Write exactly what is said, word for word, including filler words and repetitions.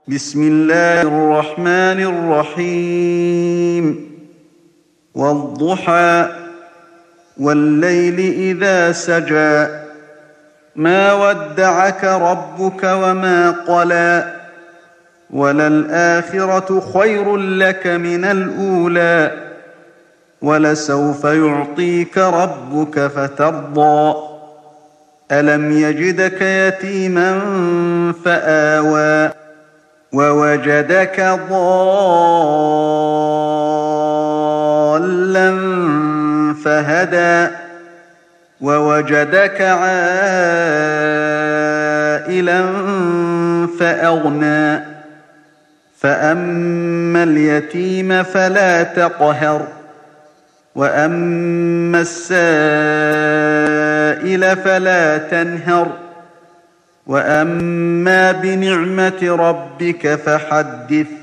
بسم الله الرحمن الرحيم والضحى والليل إذا سجى ما ودعك ربك وما قلى وللآخرة خير لك من الأولى ولسوف يعطيك ربك فترضى ألم يجدك يتيما فآوى ووجدك ضالا فهدى ووجدك عائلا فأغنى فأما اليتيم فلا تقهر وأما السائل فلا تنهر وأما بنعمة ربك فحدث